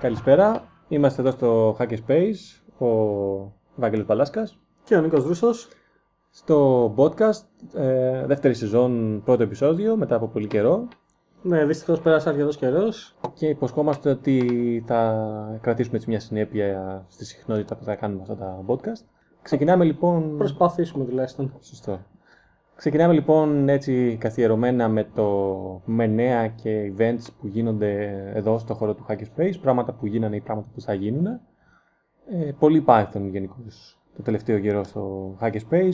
Καλησπέρα. Είμαστε εδώ στο Hackerspace, ο Βάγγελος Παλάσκας και ο Νίκος Δρούσος. Στο podcast, δεύτερη σεζόν, πρώτο επεισόδιο, μετά από πολύ καιρό. Ναι, δυστυχώς πέρασε αρκετός καιρός. Και υποσχόμαστε ότι θα κρατήσουμε έτσι μια συνέπεια στη συχνότητα που θα κάνουμε αυτά τα podcast. Ξεκινάμε λοιπόν... Προσπαθήσουμε τουλάχιστον. Σωστό. Ξεκινάμε λοιπόν έτσι καθιερωμένα με νέα και events που γίνονται εδώ στο χώρο του Hackerspace, πράγματα που γίνανε ή πράγματα που θα γίνουν. Πολύ Python γενικώς το τελευταίο καιρό στο Hackerspace.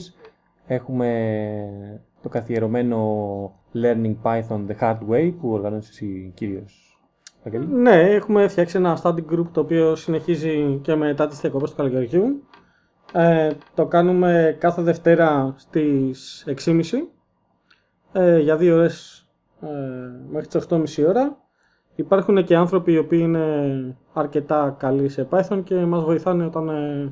Έχουμε το καθιερωμένο Learning Python the Hard Way που οργανώνεις εσύ κύριος Βαγγέλη. Ναι, έχουμε φτιάξει ένα study group το οποίο συνεχίζει και μετά τις διακοπές του καλοκαιριού. Το κάνουμε κάθε Δευτέρα στις 6.30 για 2 ώρες μέχρι τις 8.30 ώρα. Υπάρχουν και άνθρωποι οι οποίοι είναι αρκετά καλοί σε Python και μας βοηθάνε όταν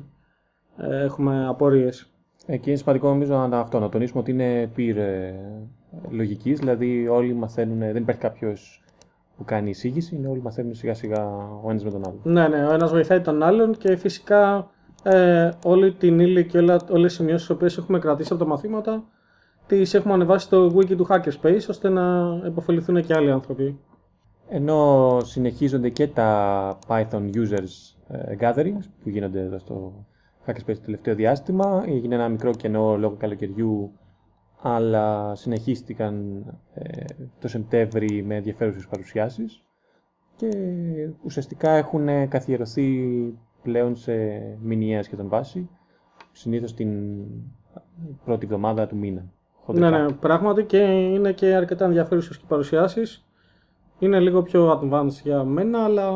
έχουμε απορίες. Και είναι σημαντικό νομίζω να τονίσουμε ότι είναι peer λογικής, δηλαδή όλοι μαθαίνουν, δεν υπάρχει κάποιος που κάνει εισήγηση, όλοι μαθαίνουν σιγά σιγά ο ένας με τον άλλο. Ναι, ο ένας βοηθάει τον άλλον και φυσικά όλη την ύλη και όλες τις σημειώσεις τις οποίες έχουμε κρατήσει από τα μαθήματα τις έχουμε ανεβάσει στο wiki του Hackerspace ώστε να επωφεληθούν και άλλοι άνθρωποι. Ενώ συνεχίζονται και τα Python users gatherings που γίνονται εδώ στο Hackerspace το τελευταίο διάστημα. Έγινε ένα μικρό κενό λόγω καλοκαιριού, αλλά συνεχίστηκαν το Σεπτέμβρη με ενδιαφέρουσες παρουσιάσεις και ουσιαστικά έχουν καθιερωθεί πλέον σε μηνιαία σχεδόν βάση, συνήθως την πρώτη εβδομάδα του μήνα. Ναι, πράγματι και είναι και αρκετά ενδιαφέρουσες και παρουσιάσεις. Είναι λίγο πιο advanced για μένα, αλλά...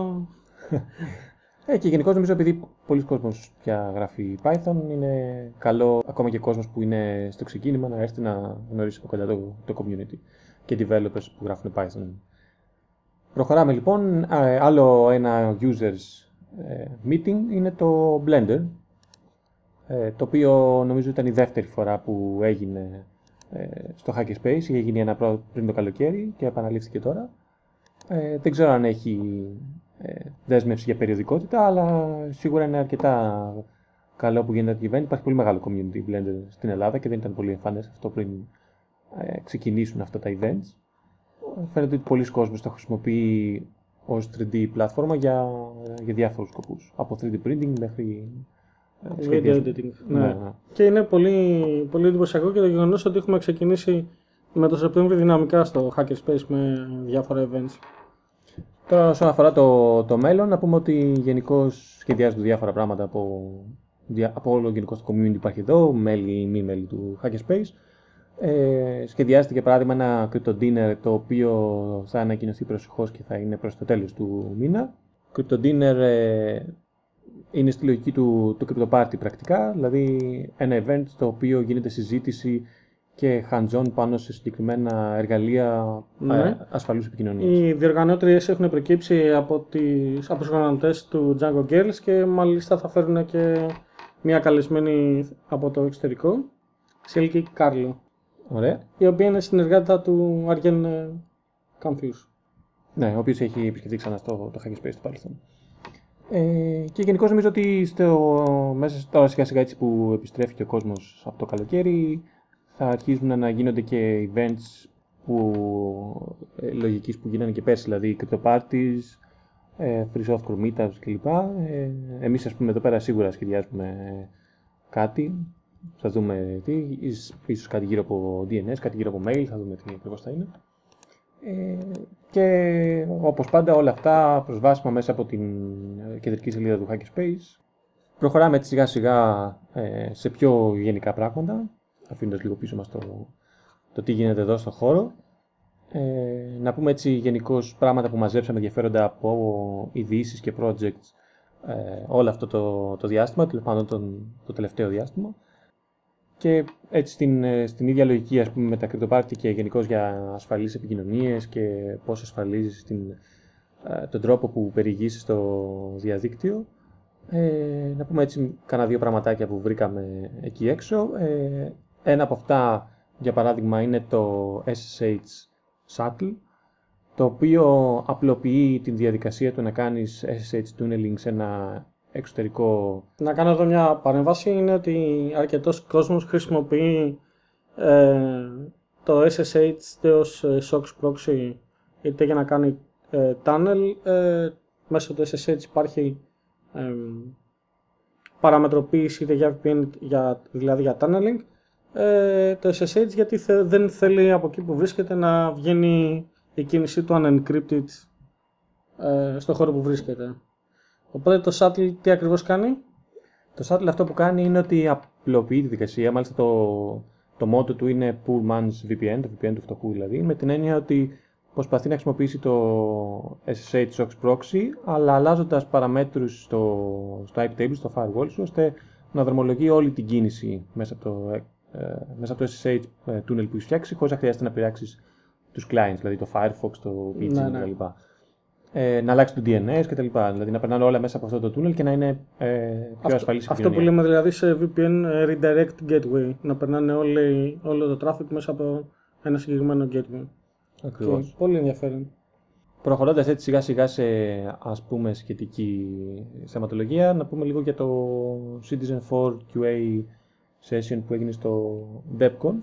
Και γενικώς νομίζω επειδή πολλοί κόσμος πια γράφει Python, είναι καλό ακόμα και κόσμος που είναι στο ξεκίνημα να έρθει να γνωρίσει από κοντά το community και developers που γράφουν Python. Προχωράμε λοιπόν. Άλλο ένα users meeting είναι το Blender, το οποίο νομίζω ήταν η δεύτερη φορά που έγινε στο Hackerspace. Είχε γίνει ένα πριν το καλοκαίρι και επαναλήφθηκε τώρα. Δεν ξέρω αν έχει δέσμευση για περιοδικότητα, αλλά σίγουρα είναι αρκετά καλό που γίνεται το event. Υπάρχει πολύ μεγάλο community Blender στην Ελλάδα και δεν ήταν πολύ εμφανές αυτό πριν ξεκινήσουν αυτά τα events. Φαίνεται ότι πολλοί κόσμος το χρησιμοποιεί ως 3D πλατφόρμα για διάφορους σκοπούς. Από 3D printing μέχρι video editing. Ναι. Και είναι πολύ, πολύ εντυπωσιακό και το γεγονός ότι έχουμε ξεκινήσει με το Σεπτέμβριο δυναμικά στο Hackerspace με διάφορα events. Τώρα, όσον αφορά το μέλλον, να πούμε ότι γενικώς σχεδιάζονται διάφορα πράγματα από όλο γενικώς το community υπάρχει εδώ, μέλη ή μη μέλη του Hackerspace. Σχεδιάζεται για παράδειγμα ένα crypto dinner το οποίο θα ανακοινωθεί προσεχώς και θα είναι προς το τέλος του μήνα. Crypto dinner είναι στη λογική του crypto party πρακτικά, δηλαδή ένα event στο οποίο γίνεται συζήτηση και hands-on πάνω σε συγκεκριμένα εργαλεία ασφαλούς επικοινωνίας. Οι διοργανώτριες έχουν προκύψει από τους οργανωτές του Django Girls και μάλιστα θα φέρουν και μια καλεσμένη από το εξωτερικό, Σίλκη Κάρλο. Ωραία. Η οποία είναι συνεργάτα του Αργέν Καμφιούς. Ναι, ο οποίος έχει επισκεφτεί ξανά το Hackerspace του παρελθόν. Και γενικώς νομίζω ότι μέσα τώρα σιγά σιγά έτσι που επιστρέφει και ο κόσμος από το καλοκαίρι, θα αρχίζουν να γίνονται και events λογικής που γίνανε και πέρσι, δηλαδή crypto parties, free software meetups κλπ. Εμείς ας πούμε εδώ πέρα σίγουρα σχεδιάζουμε κάτι, θα δούμε τι, ίσως κάτι γύρω από DNS, κάτι γύρω από mail, θα δούμε τι ακριβώς θα είναι. Και όπως πάντα όλα αυτά προσβάσιμα μέσα από την κεντρική σελίδα του Hackerspace. Προχωράμε έτσι σιγά σιγά σε πιο γενικά πράγματα, αφήνοντας λίγο πίσω μας το τι γίνεται εδώ στον χώρο. Να πούμε έτσι γενικώς πράγματα που μαζέψαμε ενδιαφέροντα από ειδήσεις και projects όλο αυτό το διάστημα, το τελευταίο διάστημα. Και έτσι στην ίδια λογική ας πούμε με τα CryptoParty και γενικώς για ασφαλείς επικοινωνίες και πώς ασφαλίζεις τον τρόπο που περιηγήσεις στο διαδίκτυο. Να πούμε έτσι κάνα δύο πραγματάκια που βρήκαμε εκεί έξω. Ένα από αυτά για παράδειγμα είναι το SSH Shuttle, το οποίο απλοποιεί την διαδικασία του να κάνεις SSH tunneling σε ένα εξωτερικό. Να κάνω εδώ μια παρέμβαση, είναι ότι αρκετός κόσμος χρησιμοποιεί το SSH ως SOX proxy, είτε για να κάνει tunnel, μέσω του SSH υπάρχει παραμετροποίηση είτε για VPN, δηλαδή για tunneling, το SSH γιατί δεν θέλει από εκεί που βρίσκεται να βγαίνει η κίνησή του unencrypted στο χώρο που βρίσκεται. Οπότε το shuttle τι ακριβώς κάνει? Το shuttle αυτό που κάνει είναι ότι απλοποιεί τη δικασία, μάλιστα το μότο του είναι Poor Man's VPN, το VPN του φτωχού δηλαδή, με την έννοια ότι προσπαθεί να χρησιμοποιήσει το SSH SOX proxy, αλλά αλλάζοντας παραμέτρους στο IP table, στο firewall σου, ώστε να δρομολογεί όλη την κίνηση μέσα από το SSH tunnel που έχει φτιάξει, χωρίς να χρειάζεται να πειράξεις τους clients, δηλαδή το Firefox, το Pidgin κτλ. Να αλλάξει το DNS κτλ. Δηλαδή να περνάνε όλα μέσα από αυτό το tunnel και να είναι πιο ασφαλής η αυτό που λέμε δηλαδή σε VPN redirect gateway, να περνάνε όλο το traffic μέσα από ένα συγκεκριμένο gateway. Ακριβώς. Πολύ ενδιαφέρον. Προχωρώντας έτσι σιγά σιγά σε ας πούμε σχετική θεματολογία, να πούμε λίγο για το Citizen4 QA session που έγινε στο DevConf.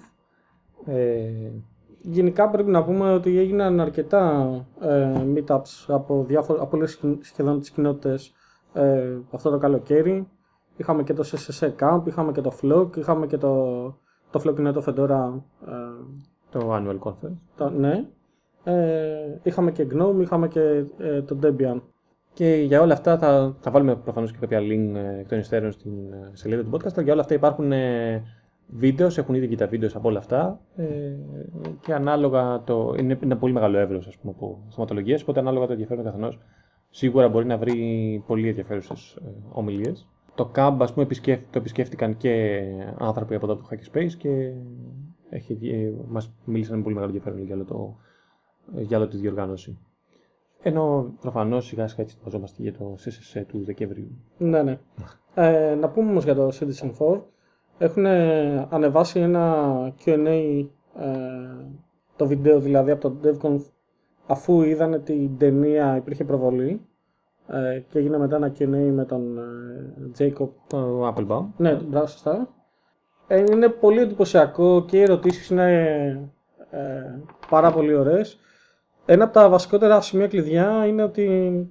Γενικά πρέπει να πούμε ότι έγιναν αρκετά meetups από όλες σχεδόν τις κοινότητες αυτό το καλοκαίρι. Είχαμε και το SSC Camp, είχαμε και το Flock, είχαμε και το Flock είναι το Fedora. Το Annual Conference. Ναι. Είχαμε και Gnome, είχαμε και το Debian. Και για όλα αυτά θα βάλουμε προφανώς και κάποια link εκ των υστέρων στην σελίδα του podcast. Για όλα αυτά υπάρχουν βίντεο, έχουν ήδη και τα βίντεο από όλα αυτά και ανάλογα είναι ένα πολύ μεγάλο εύρος από θεματολογίες, οπότε ανάλογα το ενδιαφέρον καθενός σίγουρα μπορεί να βρει πολύ ενδιαφέρουσες ομιλίες. Το CAB ας πούμε το επισκέφτηκαν και άνθρωποι από εδώ από το Hackyspace και μας μίλησαν με πολύ μεγάλο ενδιαφέρον για όλη τη διοργάνωση. Ενώ προφανώς σιγά σιγά έτσι ετοιμαζόμαστε για το CSS του Δεκεμβρίου. Ναι. Να πούμε όμως για το Citizen4. Έχουν ανεβάσει ένα Q&A, το βίντεο δηλαδή από το DevConf, αφού είδανε την ταινία υπήρχε προβολή και έγινε μετά ένα Q&A με τον Jacob. Το Applebaum. Ναι, μπράβο σωστά. Είναι πολύ εντυπωσιακό και οι ερωτήσεις είναι πάρα πολύ ωραίες. Ένα από τα βασικότερα σημεία κλειδιά είναι ότι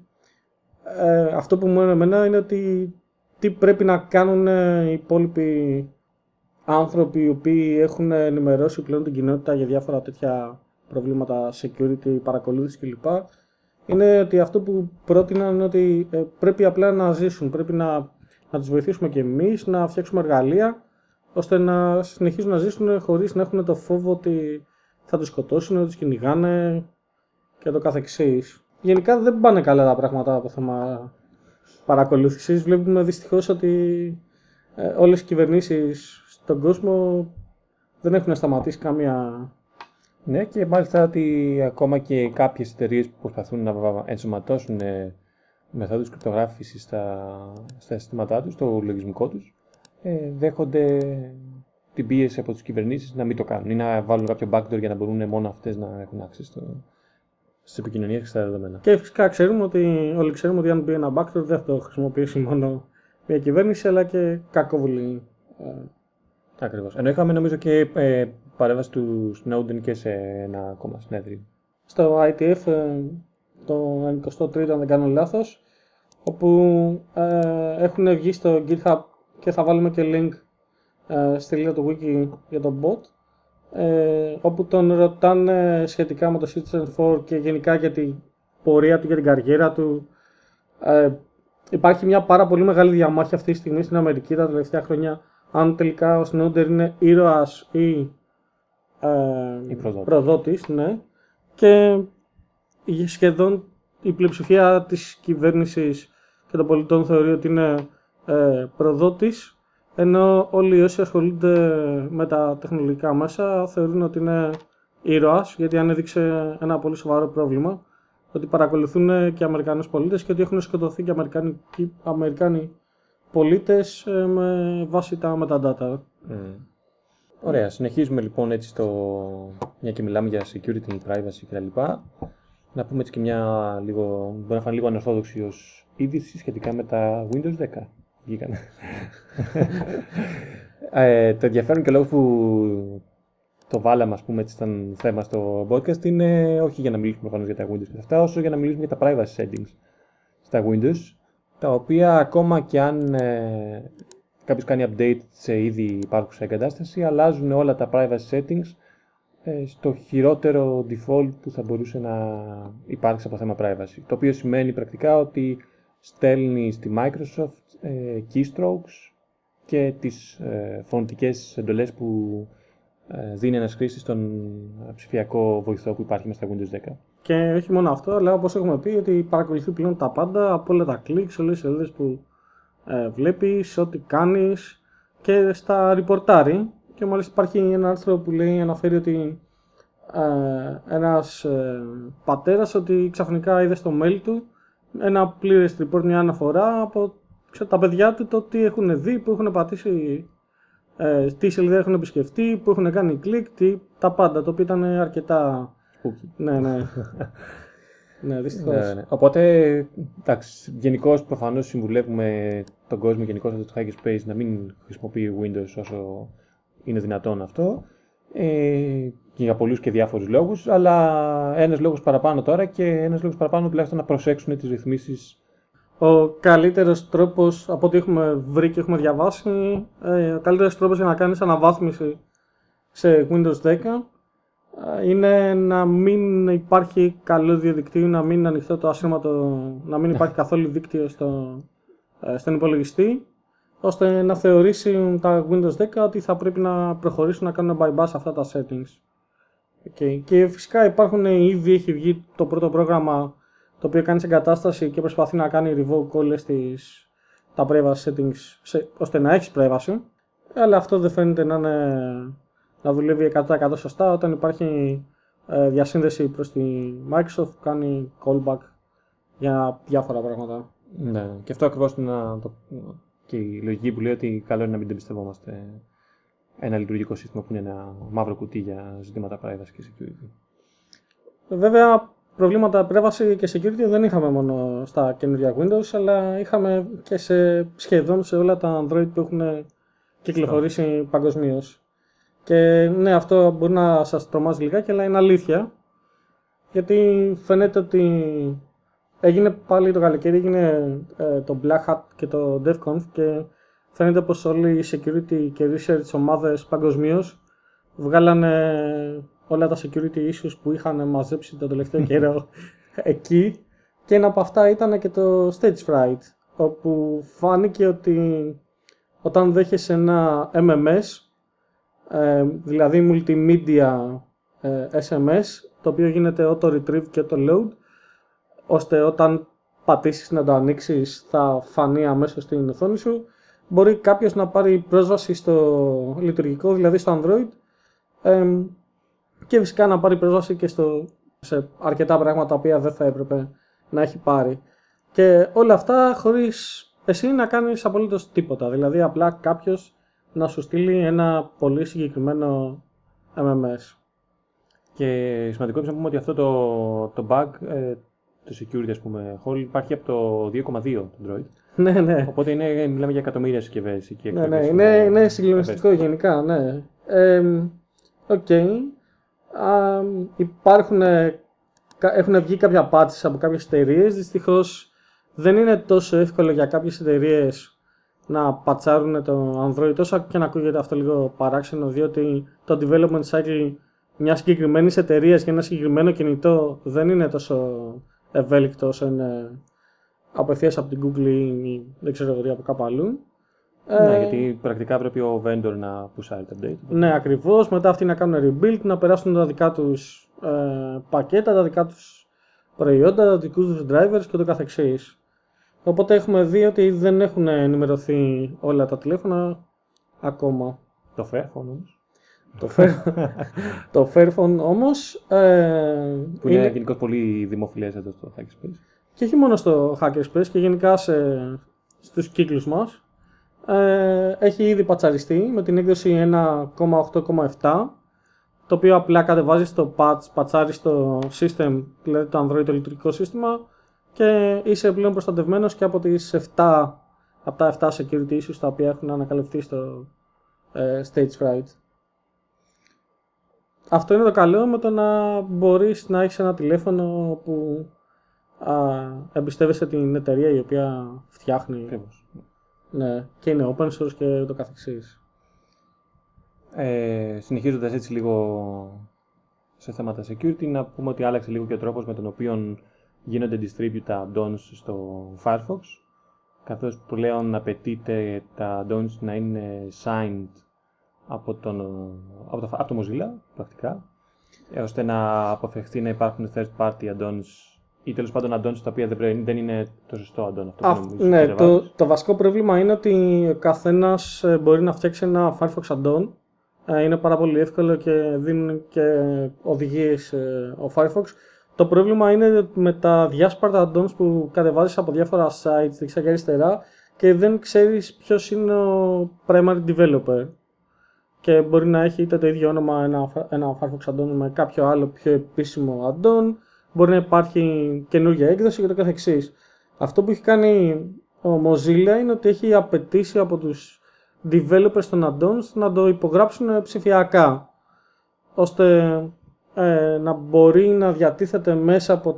αυτό που μου έμενε εμένα είναι ότι τι πρέπει να κάνουν οι υπόλοιποι άνθρωποι οι οποίοι έχουν ενημερώσει πλέον την κοινότητα για διάφορα τέτοια προβλήματα security, παρακολούθηση κλπ. Είναι ότι αυτό που πρότειναν είναι ότι πρέπει απλά να ζήσουν, πρέπει να τους βοηθήσουμε και εμείς, να φτιάξουμε εργαλεία ώστε να συνεχίζουν να ζήσουν χωρίς να έχουν το φόβο ότι θα τους σκοτώσουν, ότι τους κυνηγάνε και το καθεξής. Γενικά δεν πάνε καλά τα πράγματα από θέμα παρακολούθησης. Βλέπουμε δυστυχώς ότι όλες οι κυβερνήσεις στον κόσμο δεν έχουν σταματήσει καμία. Ναι, και μάλιστα ότι ακόμα και κάποιες εταιρείες που προσπαθούν να ενσωματώσουν μεθόδους κρυπτογράφησης στα συστήματά τους, στο λογισμικό τους, δέχονται την πίεση από τις κυβερνήσεις να μην το κάνουν ή να βάλουν κάποιο backdoor για να μπορούν μόνο αυτές να έχουν access στις επικοινωνίες και στα δεδομένα. Και φυσικά όλοι ξέρουμε ότι αν μπει ένα backdoor δεν θα το χρησιμοποιήσει μόνο μια κυβέρνηση αλλά και κακόβουλη. Ακριβώς. Ενώ είχαμε νομίζω και παρέμβαση του Snowden και σε ένα ακόμα συνέδριο. Στο ITF, το 23ο αν δεν κάνω λάθος, όπου έχουν βγει στο GitHub και θα βάλουμε και link στη λίστα του wiki για τον bot, όπου τον ρωτάνε σχετικά με το Citizen4 και γενικά για την πορεία του, για την καριέρα του. Υπάρχει μια πάρα πολύ μεγάλη διαμάχη αυτή τη στιγμή στην Αμερική τα τελευταία χρόνια αν τελικά ο Snowden είναι ήρωας ή προδότης, ναι. Και σχεδόν η πλειοψηφία της κυβέρνησης και των πολιτών θεωρεί ότι είναι προδότης, ενώ όλοι όσοι ασχολούνται με τα τεχνολογικά μέσα θεωρούν ότι είναι ήρωας, γιατί ανέδειξε ένα πολύ σοβαρό πρόβλημα, ότι παρακολουθούν και Αμερικανούς πολίτες και ότι έχουν σκοτωθεί και Αμερικάνοι πολίτες με βάση τα metadata. Ωραία, συνεχίζουμε λοιπόν έτσι μια και μιλάμε για security, privacy κτλ. Να πούμε έτσι και μπορεί να φανεί λίγο ανορθόδοξη ως είδηση σχετικά με τα Windows 10. Βγήκαν. Το ενδιαφέρον και λόγος που το βάλαμε, ας πούμε, έτσι, σαν θέμα στο podcast είναι όχι για να μιλήσουμε προφανώς για τα Windows και αυτά, όσο για να μιλήσουμε για τα privacy settings στα Windows, τα οποία ακόμα και αν κάποιος κάνει update σε ήδη υπάρχουσα εγκατάσταση, αλλάζουν όλα τα privacy settings στο χειρότερο default που θα μπορούσε να υπάρξει από θέμα privacy. Το οποίο σημαίνει πρακτικά ότι στέλνει στη Microsoft keystrokes και τις φωνητικές εντολές που δίνει ένας χρήστης στον ψηφιακό βοηθό που υπάρχει μέσα στα Windows 10. Και όχι μόνο αυτό, αλλά όπως έχουμε πει, ότι παρακολουθεί πλέον τα πάντα, από όλα τα clicks, όλες τις σελίδες που βλέπεις, ό,τι κάνεις και στα ριπορτάρει. Και μάλιστα υπάρχει ένα άρθρο που αναφέρει ότι ένας πατέρας ότι ξαφνικά είδε στο mail του ένα πλήρες report, μια αναφορά από τα παιδιά του, το τι έχουν δει, που έχουν πατήσει, τι σελίδα έχουν επισκεφτεί, που έχουν κάνει κλικ, τα πάντα, το οποίο ήταν αρκετά... Ναι. Ναι, δυστυχώς. Ναι. Οπότε, εντάξει, γενικώς προφανώς συμβουλεύουμε τον κόσμο γενικώς στο Hackerspace να μην χρησιμοποιεί Windows όσο είναι δυνατόν αυτό. Και για πολλούς και διάφορους λόγους, αλλά ένας λόγος παραπάνω τώρα και ένας λόγος παραπάνω τουλάχιστον να προσέξουν τις ρυθμίσεις. Ο καλύτερος τρόπος, από ό,τι έχουμε βρει και έχουμε διαβάσει, ο καλύτερος τρόπος για να κάνεις αναβάθμιση σε Windows 10 είναι να μην υπάρχει καλώδιο δικτύου, να μην είναι ανοιχτό το ασύρματο, να μην υπάρχει καθόλου δίκτυο στον υπολογιστή, ώστε να θεωρήσει τα Windows 10 ότι θα πρέπει να προχωρήσουν να κάνουν bypass αυτά τα settings. Okay. Και φυσικά ήδη έχει βγει το πρώτο πρόγραμμα το οποίο κάνει εγκατάσταση και προσπαθεί να κάνει revoke όλες τα privacy settings ώστε να έχεις privacy, αλλά αυτό δεν φαίνεται να δουλεύει 100% σωστά όταν υπάρχει διασύνδεση προς τη Microsoft που κάνει callback για διάφορα πράγματα. Ναι, και αυτό ακριβώς είναι και η λογική που λέει ότι καλό είναι να μην εμπιστευόμαστε ένα λειτουργικό σύστημα που είναι ένα μαύρο κουτί για ζητήματα privacy και security. Βέβαια, προβλήματα privacy και security δεν είχαμε μόνο στα καινούργια Windows, αλλά είχαμε και σχεδόν σε όλα τα Android που έχουν κυκλοφορήσει παγκοσμίως. Και ναι, αυτό μπορεί να σας τρομάζει λιγάκι, αλλά είναι αλήθεια. Γιατί φαίνεται ότι έγινε πάλι το καλοκαίρι, έγινε το Black Hat και το DevConf και φαίνεται πως όλοι οι security και research ομάδες παγκοσμίως βγάλανε όλα τα security issues που είχαν μαζέψει τον τελευταίο καιρό εκεί. Και ένα από αυτά ήταν και το Stage Fright, όπου φάνηκε ότι όταν δέχεσαι ένα MMS, δηλαδή multimedia SMS, το οποίο γίνεται auto-retrieve και auto-load, ώστε όταν πατήσεις να το ανοίξεις θα φανεί αμέσως στην οθόνη σου, μπορεί κάποιος να πάρει πρόσβαση στο λειτουργικό, δηλαδή στο Android, και φυσικά να πάρει πρόσβαση και σε αρκετά πράγματα τα οποία δεν θα έπρεπε να έχει πάρει. Και όλα αυτά χωρίς εσύ να κάνεις απολύτως τίποτα, δηλαδή απλά κάποιος να σου στείλει ένα πολύ συγκεκριμένο MMS. Και σημαντικό είναι να πούμε ότι αυτό το bug, το security ας πούμε, hole υπάρχει από το 2.2 το Android. Ναι. Οπότε μιλάμε για εκατομμύρια συσκευές εκεί. Ναι, είναι συγκλονιστικό γενικά, ναι. Έχουν βγει κάποια patches από κάποιες εταιρείες. Δυστυχώς δεν είναι τόσο εύκολο για κάποιες εταιρείες να πατσάρουν το Android, όσο και να ακούγεται αυτό λίγο παράξενο, διότι το development cycle μιας συγκεκριμένης εταιρείας για ένα συγκεκριμένο κινητό δεν είναι τόσο ευέλικτο όσο είναι απευθείας από την Google ή δεν ξέρω εγώ από κάπου αλλού. Ναι, γιατί πρακτικά πρέπει ο vendor να πουσάρει το update. Ναι, ακριβώς. Μετά αυτοί να κάνουν rebuild, να περάσουν τα δικά τους πακέτα, τα δικά τους προϊόντα, τα δικούς τους drivers και το καθεξής. Οπότε έχουμε δει ότι δεν έχουν ενημερωθεί όλα τα τηλέφωνα ακόμα. Το Fairphone όμως. Το Fairphone όμως που είναι γενικώς πολύ δημοφιλές εδώ στο Hackerspace. Και όχι μόνο στο Hackerspace και γενικά στους κύκλους μας. Έχει ήδη πατσαριστεί με την έκδοση 1.8.7, το οποίο απλά κατεβάζεις το patch, πατσάρεις το system, δηλαδή το Android το λειτουργικό σύστημα και είσαι πλέον προστατευμένος και από τις 7, από τα 7 security issues τα οποία έχουν ανακαλυφθεί στο stage fright. Αυτό είναι το καλό με το να μπορείς να έχεις ένα τηλέφωνο που εμπιστεύεσαι την εταιρεία η οποία φτιάχνει. Ναι, και είναι open source και το καθεξής. Συνεχίζοντας έτσι λίγο σε θέματα security, να πούμε ότι άλλαξε λίγο και ο τρόπος με τον οποίο γίνονται distribute τα add-ons στο Firefox, καθώς πλέον απαιτείται τα add-ons να είναι signed από το Mozilla, πρακτικά, ώστε να αποφευχθεί να υπάρχουν third-party add-ons ή τέλος πάντων add-ons τα οποία δεν είναι το σωστό add-on. Ναι, το βασικό πρόβλημα είναι ότι ο καθένας μπορεί να φτιάξει ένα Firefox add-on. Είναι πάρα πολύ εύκολο και δίνουν και οδηγίες ο Firefox. Το πρόβλημα είναι με τα διάσπαρτα add-ons που κατεβάζεις από διάφορα sites δεξιά και αριστερά και δεν ξέρεις ποιος είναι ο primary developer. Και μπορεί να έχει είτε το ίδιο όνομα ένα Firefox add-on με κάποιο άλλο πιο επίσημο add-on, μπορεί να υπάρχει καινούργια έκδοση και το καθεξής. Αυτό που έχει κάνει ο Mozilla είναι ότι έχει απαιτήσει από τους developers των add-ons να το υπογράψουν ψηφιακά, ώστε να μπορεί να διατίθεται μέσα από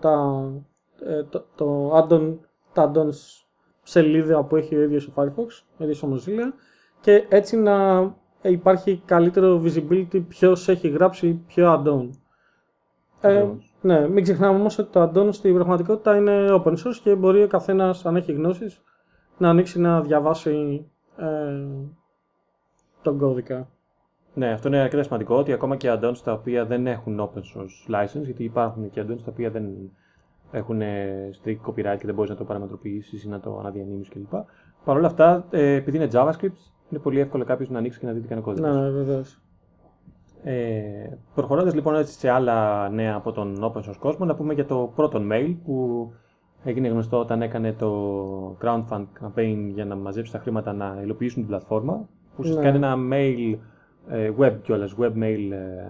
τα add-ons σελίδα που έχει ο ίδιος ο Firefox, ο ίδιος ο Mozilla, και έτσι να υπάρχει καλύτερο visibility ποιος έχει γράψει ποιο add-on. Ναι, μην ξεχνάμε όμως ότι το add-on στην πραγματικότητα είναι open source και μπορεί ο καθένας, αν έχει γνώσεις, να ανοίξει να διαβάσει τον κώδικα. Ναι, αυτό είναι αρκετά σημαντικό, ότι ακόμα και add-ons τα οποία δεν έχουν open source license, γιατί υπάρχουν και add-ons τα οποία δεν έχουν strict copyright και δεν μπορείς να το παραμετροποιήσεις ή να το αναδιανύμεις κλπ. Παρ' όλα αυτά, επειδή είναι JavaScript, είναι πολύ εύκολο κάποιος να ανοίξει και να δει τι κάνει ο κώδικας. Ναι, βεβαίως. Προχωρώντας λοιπόν έτσι σε άλλα νέα από τον open source κόσμο, να πούμε για το Proton Mail που έγινε γνωστό όταν έκανε το crowdfund campaign για να μαζέψει τα χρήματα να υλοποιήσουν την πλατφόρμα, που ουσιαστικά είναι ένα mail web κιόλας, web mail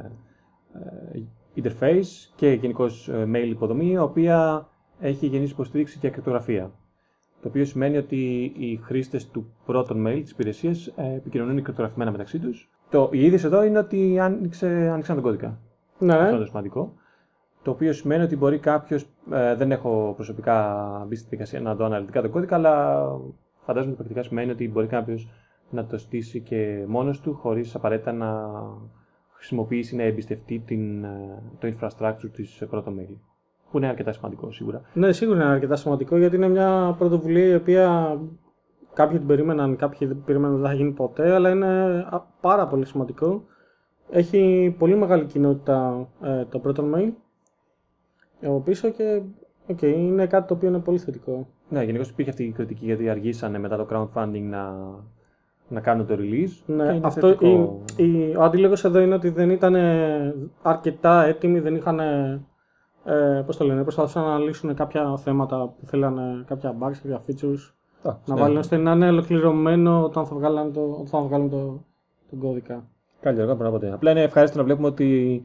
interface και γενικώς mail υποδομή, η οποία έχει γεννήσει υποστήριξη για κρυπτογραφία. Το οποίο σημαίνει ότι οι χρήστες του Proton Mail, της υπηρεσίας, επικοινωνούν κρυπτογραφημένα μεταξύ τους. Η είδηση εδώ είναι ότι άνοιξαν τον κώδικα. Ναι. Αυτό είναι το σημαντικό. Το οποίο σημαίνει ότι μπορεί κάποιος, δεν έχω προσωπικά μπει στη δικασία να δω αναλυτικά τον κώδικα, αλλά φαντάζομαι ότι πρακτικά σημαίνει ότι μπορεί κάποιος να το στήσει και μόνος του, χωρίς απαραίτητα να χρησιμοποιήσει ή να εμπιστευτεί το infrastructure της Proton Mail. Που είναι αρκετά σημαντικό σίγουρα. Ναι, σίγουρα είναι αρκετά σημαντικό, γιατί είναι μια πρωτοβουλία η οποία κάποιοι την περίμεναν, κάποιοι δεν περίμεναν ότι δεν θα γίνει ποτέ, αλλά είναι πάρα πολύ σημαντικό. Έχει πολύ μεγάλη κοινότητα το Proton Mail από πίσω και είναι κάτι το οποίο είναι πολύ θετικό. Ναι, γενικώς υπήρχε αυτή η κριτική γιατί αργήσανε μετά το crowdfunding να κάνουν το release. Ναι, ο αντίλογος εδώ είναι ότι δεν ήταν αρκετά έτοιμοι, δεν είχαν. Προσπαθούσαν να λύσουν κάποια θέματα που θέλανε, κάποια bugs, κάποια features. Να βάλουν ώστε να είναι ολοκληρωμένο όταν θα βγάλουν τον κώδικα. Καλύτερα, μπορώ να πω. Απλά είναι ευχάριστο να βλέπουμε ότι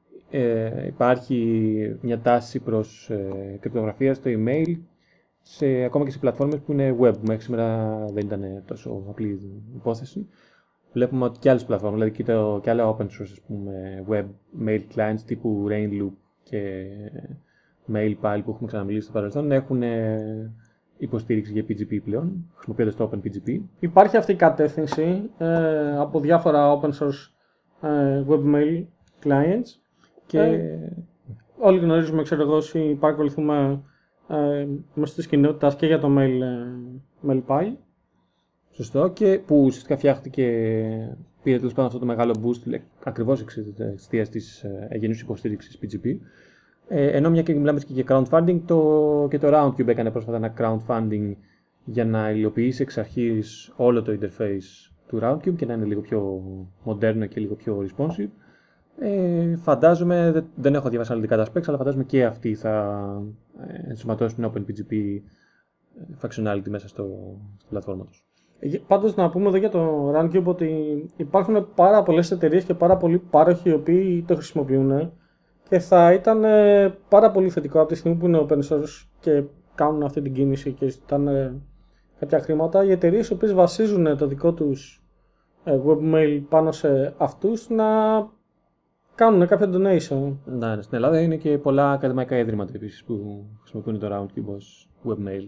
υπάρχει μια τάση προς κρυπτογραφία στο email, ακόμα και σε πλατφόρμες που είναι web. Μέχρι σήμερα δεν ήταν τόσο απλή υπόθεση. Βλέπουμε ότι και άλλες πλατφόρμες, δηλαδή και άλλα open source, ας πούμε, web mail clients τύπου Rainloop και MailPal που έχουμε ξαναμιλήσει στο παρελθόν έχουν υποστήριξη για PGP πλέον, χρησιμοποιώντας το OpenPGP. Υπάρχει αυτή η κατεύθυνση από διάφορα open source webmail clients και όλοι γνωρίζουμε, ξέρω εγώ, όσοι παρακολουθούμε μέσω της κοινότητας και για το MailPal. Σωστό, και που ουσιαστικά φτιάχτηκε, πήρε τέλος πάντων αυτό το μεγάλο boost ακριβώς εξαιτίας της γεννούς υποστήριξης PGP. Ενώ μια και μιλάμε και για crowdfunding, και το Roundcube έκανε πρόσφατα ένα crowdfunding για να υλοποιήσει εξ αρχής όλο το interface του Roundcube και να είναι λίγο πιο μοντέρνο και λίγο πιο responsive. Φαντάζομαι, δεν έχω διαβάσει αναλυτικά τα specs, αλλά φαντάζομαι και αυτοί θα ενσωματώσουν OpenPGP functionality μέσα στην πλατφόρμα τους. Πάντως να πούμε εδώ για το RunCube ότι υπάρχουν πάρα πολλές εταιρείες και πάρα πολλοί πάροχοι οι οποίοι το χρησιμοποιούν και θα ήταν πάρα πολύ θετικό από τη στιγμή που είναι open source και κάνουν αυτή την κίνηση και ζητάνε κάποια χρήματα, οι εταιρείες οι οποίες βασίζουν το δικό τους webmail πάνω σε αυτούς να κάνουν κάποια donation. Ναι, στην Ελλάδα είναι και πολλά ακαδημαϊκά ίδρυματα επίσης που χρησιμοποιούν το RoundCube ως webmail.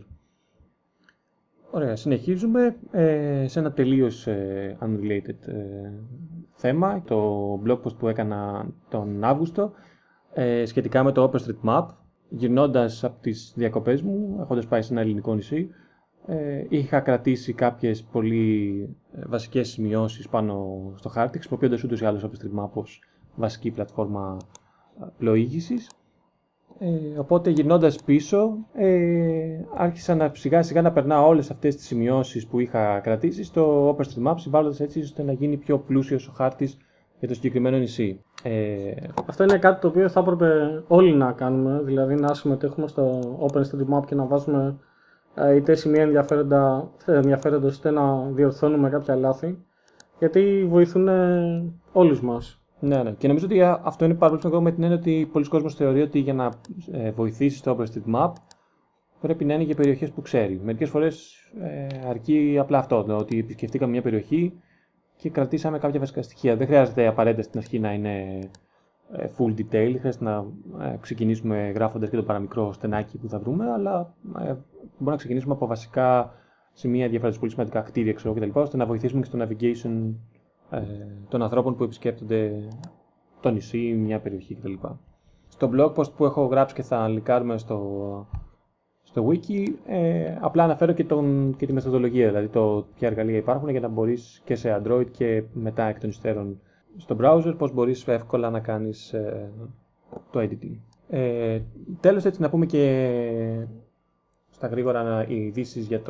Ωραία, συνεχίζουμε σε ένα τελείως unrelated θέμα, το blog post που έκανα τον Αύγουστο σχετικά με το OpenStreetMap. Γυρνώντας από τις διακοπές μου, έχοντας πάει σε ένα ελληνικό νησί, είχα κρατήσει κάποιες πολύ βασικές σημειώσεις πάνω στο χάρτη, χρησιμοποιώντας ούτως ή άλλως OpenStreetMap ως βασική πλατφόρμα πλοήγησης. Οπότε γυρνώντας πίσω, άρχισα σιγά σιγά να περνάω όλες αυτές τις σημειώσεις που είχα κρατήσει στο OpenStreetMap, συμβάλλοντας έτσι ώστε να γίνει πιο πλούσιος ο χάρτης για το συγκεκριμένο νησί. Αυτό είναι κάτι το οποίο θα έπρεπε όλοι να κάνουμε, δηλαδή να συμμετέχουμε στο OpenStreetMap και να βάζουμε είτε σημεία ενδιαφέροντα ώστε να διορθώνουμε κάποια λάθη, γιατί βοηθούν όλους μας. Ναι. Και νομίζω ότι αυτό είναι πάρα πολύ σημαντικό με την έννοια ότι πολλοί κόσμος θεωρεί ότι για να βοηθήσει στο OpenStreetMap πρέπει να είναι για περιοχές που ξέρει. Μερικές φορές αρκεί απλά αυτό, ότι επισκεφτήκαμε μια περιοχή και κρατήσαμε κάποια βασικά στοιχεία. Δεν χρειάζεται απαραίτητα στην αρχή να είναι full detail, χρειάζεται να ξεκινήσουμε γράφοντας και το παραμικρό στενάκι που θα βρούμε, αλλά μπορούμε να ξεκινήσουμε από βασικά σημεία ενδιαφέροντος, πολύ σημαντικά κτίρια κτλ., ώστε να βοηθήσουμε και στο navigation των ανθρώπων που επισκέπτονται το νησί, μια περιοχή κτλ. Στο blog post που έχω γράψει και θα λικάρουμε στο wiki, απλά αναφέρω και τη μεθοδολογία, δηλαδή ποια εργαλεία υπάρχουν για να μπορείς και σε Android και μετά εκ των υστέρων στο browser, πώς μπορείς εύκολα να κάνεις το editing. Τέλος, έτσι να πούμε και στα γρήγορα οι ειδήσεις για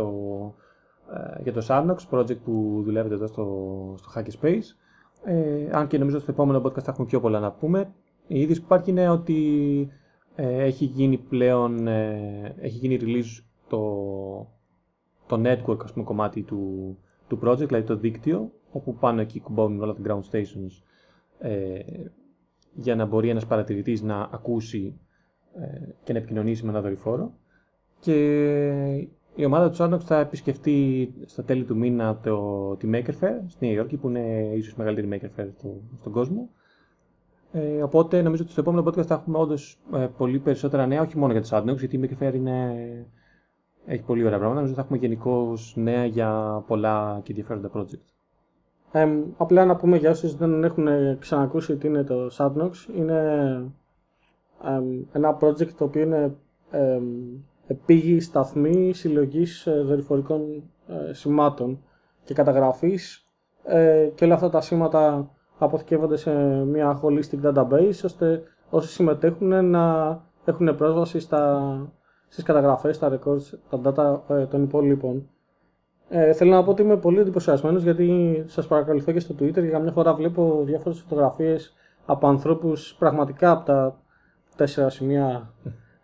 το Sarnox project που δουλεύετε εδώ στο Hackerspace. Αν και νομίζω στο επόμενο podcast θα έχουμε πιο πολλά να πούμε. Η είδηση που υπάρχει είναι ότι έχει γίνει release το network, ας πούμε, κομμάτι του project, δηλαδή το δίκτυο, όπου πάνω εκεί κουμπώνουν όλα τα ground stations για να μπορεί ένας παρατηρητής να ακούσει και να επικοινωνήσει με έναν δορυφόρο. Και η ομάδα του Sarnox θα επισκεφτεί στα τέλη του μήνα τη Maker Faire στη Νέα Υόρκη, που είναι ίσως η μεγαλύτερη Maker Faire στον κόσμο. Οπότε νομίζω ότι στο επόμενο podcast θα έχουμε όντως πολύ περισσότερα νέα, όχι μόνο για το Sarnox, γιατί η Maker Faire έχει πολύ ωραία πράγματα. Νομίζω ότι θα έχουμε γενικώς νέα για πολλά και ενδιαφέροντα project. Απλά να πούμε για όσους δεν έχουν ξανακούσει τι είναι το Sarnox, είναι ένα project το οποίο είναι επίγειοι σταθμοί συλλογής δορυφορικών σημάτων και καταγραφής, και όλα αυτά τα σήματα αποθηκεύονται σε μια holistic database, ώστε όσοι συμμετέχουν να έχουν πρόσβαση στις καταγραφές, στα records, τα data των υπόλοιπων. Θέλω να πω ότι είμαι πολύ εντυπωσιασμένος, γιατί σας παρακολουθώ και στο Twitter και καμιά φορά βλέπω διάφορες φωτογραφίες από ανθρώπους πραγματικά από τα 4 σημεία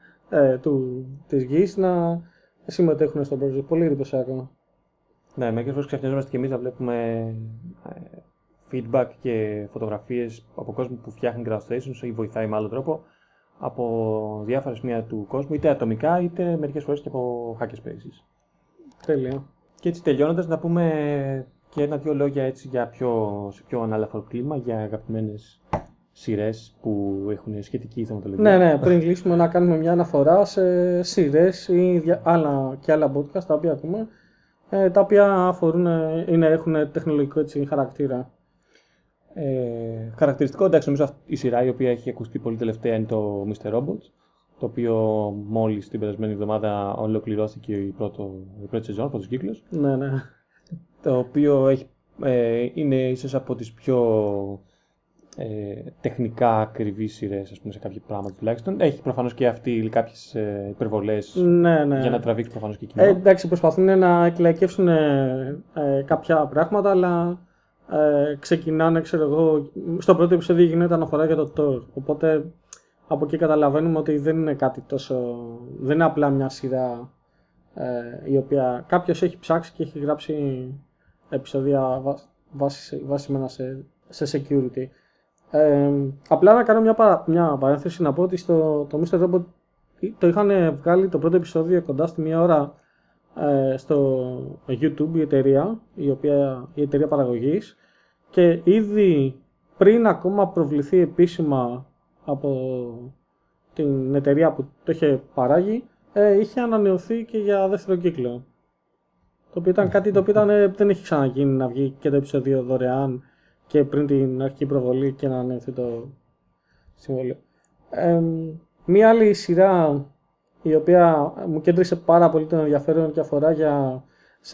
της γης να συμμετέχουν στο project. Πολύ εντυπωσιακό. Ναι, μερικές φορές ξαφνιαζόμαστε και εμείς να βλέπουμε feedback και φωτογραφίες από κόσμο που φτιάχνει ground stations ή βοηθάει με άλλο τρόπο από διάφορα σημεία του κόσμου, είτε ατομικά είτε μερικές φορές και από hackerspaces. Τέλεια. Και έτσι τελειώνοντας, να πούμε και ένα-δυο λόγια έτσι σε πιο ανάλαφρο κλίμα για αγαπημένες σειρές που έχουν σχετική θεματολογία. Ναι, πριν κλείσουμε να κάνουμε μια αναφορά σε σειρές ή άλλα podcast τα οποία ακούμε, τα οποία αφορούν, έχουν τεχνολογικό έτσι χαρακτήρα. Χαρακτηριστικό, εντάξει, νομίζω η σειρά η οποία έχει ακουστεί πολύ τελευταία είναι το Mr. Robot, το οποίο μόλις την περασμένη εβδομάδα ολοκληρώθηκε η πρώτη σεζόν, ο πρώτος κύκλος. Ναι. Το οποίο είναι ίσως από τις πιο τεχνικά ακριβείς σειρές, ας πούμε, σε κάποια πράγματα τουλάχιστον. Έχει προφανώς και αυτή κάποιες υπερβολές για να τραβήξει προφανώς και κοινό. Εντάξει, προσπαθούν να εκλαϊκεύσουν κάποια πράγματα, αλλά ξεκινάνε, ξέρω εγώ, στο πρώτο επεισόδιο γίνεται αναφορά για το Thor. Οπότε από εκεί καταλαβαίνουμε ότι δεν είναι κάτι τόσο. Δεν είναι απλά μια σειρά η οποία κάποιος έχει ψάξει και έχει γράψει επεισόδια βασισμένα σε security. Απλά να κάνω μια παρένθεση να πω ότι το Mr. Robot το είχαν βγάλει το πρώτο επεισόδιο κοντά στη μία ώρα στο YouTube η εταιρεία παραγωγής, και ήδη πριν ακόμα προβληθεί επίσημα από την εταιρεία που το είχε παράγει, είχε ανανεωθεί και για δεύτερο κύκλο. Το οποίο ήταν κάτι το οποίο δεν έχει ξαναγίνει, να βγει και το επεισόδιο δωρεάν και πριν την αρχική προβολή και να ανανεωθεί το συμβόλαιο. Μία άλλη σειρά η οποία μου κέντρισε πάρα πολύ τον ενδιαφέρον και αφορά σε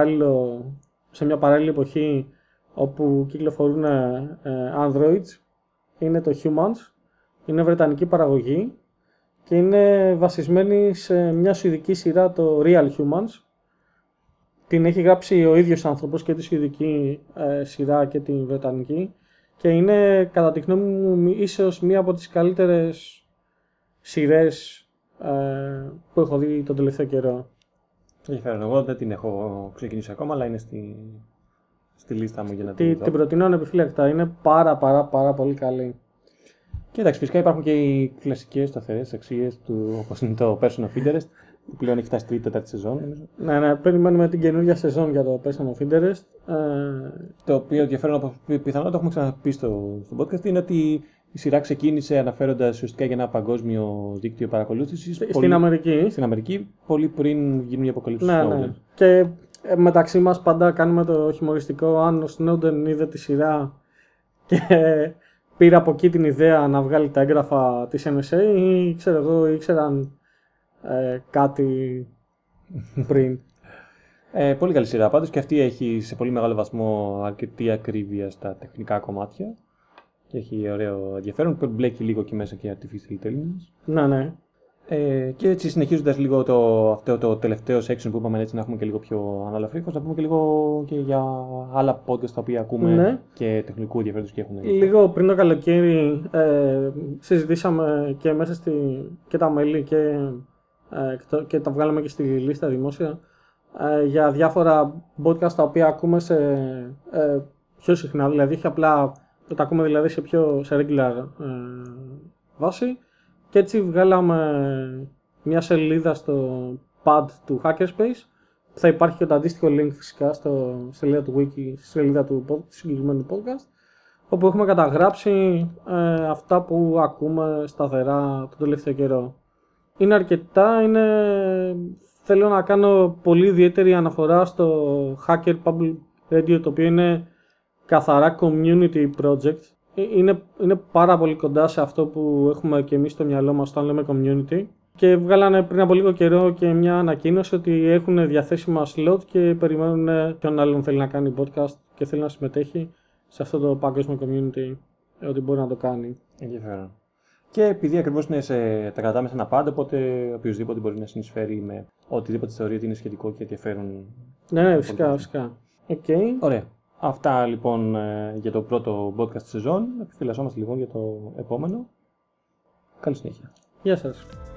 μια παράλληλη εποχή όπου κυκλοφορούν androids, είναι το Humans. Είναι βρετανική παραγωγή και είναι βασισμένη σε μια σουηδική σειρά, το Real Humans. Την έχει γράψει ο ίδιος άνθρωπος, και τη σουηδική σειρά και την βρετανική, και είναι κατά τη γνώμη μου ίσως μία από τις καλύτερες σειρές που έχω δει τον τελευταίο καιρό. Ενδιαφέρον. Εγώ δεν την έχω ξεκινήσει ακόμα, αλλά είναι στη λίστα μου για να την δω. Την προτείνω ανεπιφύλακτα. Είναι πάρα πολύ καλή. Και εντάξει, φυσικά υπάρχουν και οι κλασικές σταθερές αξίες του, όπως είναι το Person of Interest, που πλέον έχει φτάσει τρίτη-τέταρτη σεζόν. Ναι, περιμένουμε την καινούργια σεζόν για το Person of Interest. Το οποίο ενδιαφέρον, όπως πιθανότατα το έχουμε ξαναπεί στο podcast, είναι ότι η σειρά ξεκίνησε αναφέροντας ουσιαστικά για ένα παγκόσμιο δίκτυο παρακολούθησης. Στην Αμερική, πολύ πριν γίνουν οι αποκαλύψεις του Snowden. Ναι. Και μεταξύ μας πάντα κάνουμε το χιουμοριστικό, αν ο Snowden είδε τη σειρά και πήρε από εκεί την ιδέα να βγάλει τα έγγραφα της NSA, ή ήξεραν κάτι πριν. Πολύ καλή σειρά πάντως, και αυτή έχει σε πολύ μεγάλο βαθμό αρκετή ακρίβεια στα τεχνικά κομμάτια. Και έχει ωραίο ενδιαφέρον που μπλέκει λίγο και μέσα και artificial intelligence. Ναι. Και έτσι, συνεχίζοντας λίγο αυτό το τελευταίο section που είπαμε, έτσι να έχουμε και λίγο πιο αναλαφρύ, να πούμε και λίγο και για άλλα podcast τα οποία ακούμε, ναι, και τεχνικού ενδιαφέροντος και έχουν. Λίγο πριν το καλοκαίρι συζητήσαμε και μέσα και τα μέλη και τα βγάλαμε και στη λίστα δημόσια για διάφορα podcast τα οποία ακούμε πιο συχνά, δηλαδή όχι απλά τα ακούμε δηλαδή σε regular βάση, και έτσι βγάλαμε μια σελίδα στο pad του Hackerspace. Θα υπάρχει και το αντίστοιχο link φυσικά στη σελίδα του wiki, στη σελίδα του συγκεκριμένου podcast, όπου έχουμε καταγράψει αυτά που ακούμε σταθερά τον τελευταίο καιρό. Είναι αρκετά, θέλω να κάνω πολύ ιδιαίτερη αναφορά στο Hacker Public Radio, το οποίο είναι καθαρά community project. Είναι πάρα πολύ κοντά σε αυτό που έχουμε και εμείς στο μυαλό μας όταν λέμε community, και βγάλανε πριν από λίγο καιρό και μια ανακοίνωση ότι έχουν διαθέσιμα slot και περιμένουν ποιον άλλον θέλει να κάνει podcast και θέλει να συμμετέχει σε αυτό το παγκόσμιο community, ότι μπορεί να το κάνει. Ενδιαφέρον. Και επειδή ακριβώς τα κρατάμε σε ένα πάντα, οπότε οποιοδήποτε μπορεί να συνεισφέρει με οτιδήποτε θεωρεί ότι είναι σχετικό και ενδιαφέρον. Ναι, φυσικά. Okay. Ωραία. Αυτά λοιπόν για το πρώτο podcast της σεζόν. Επιφυλασσόμαστε λοιπόν για το επόμενο. Καλή συνέχεια. Γεια σας.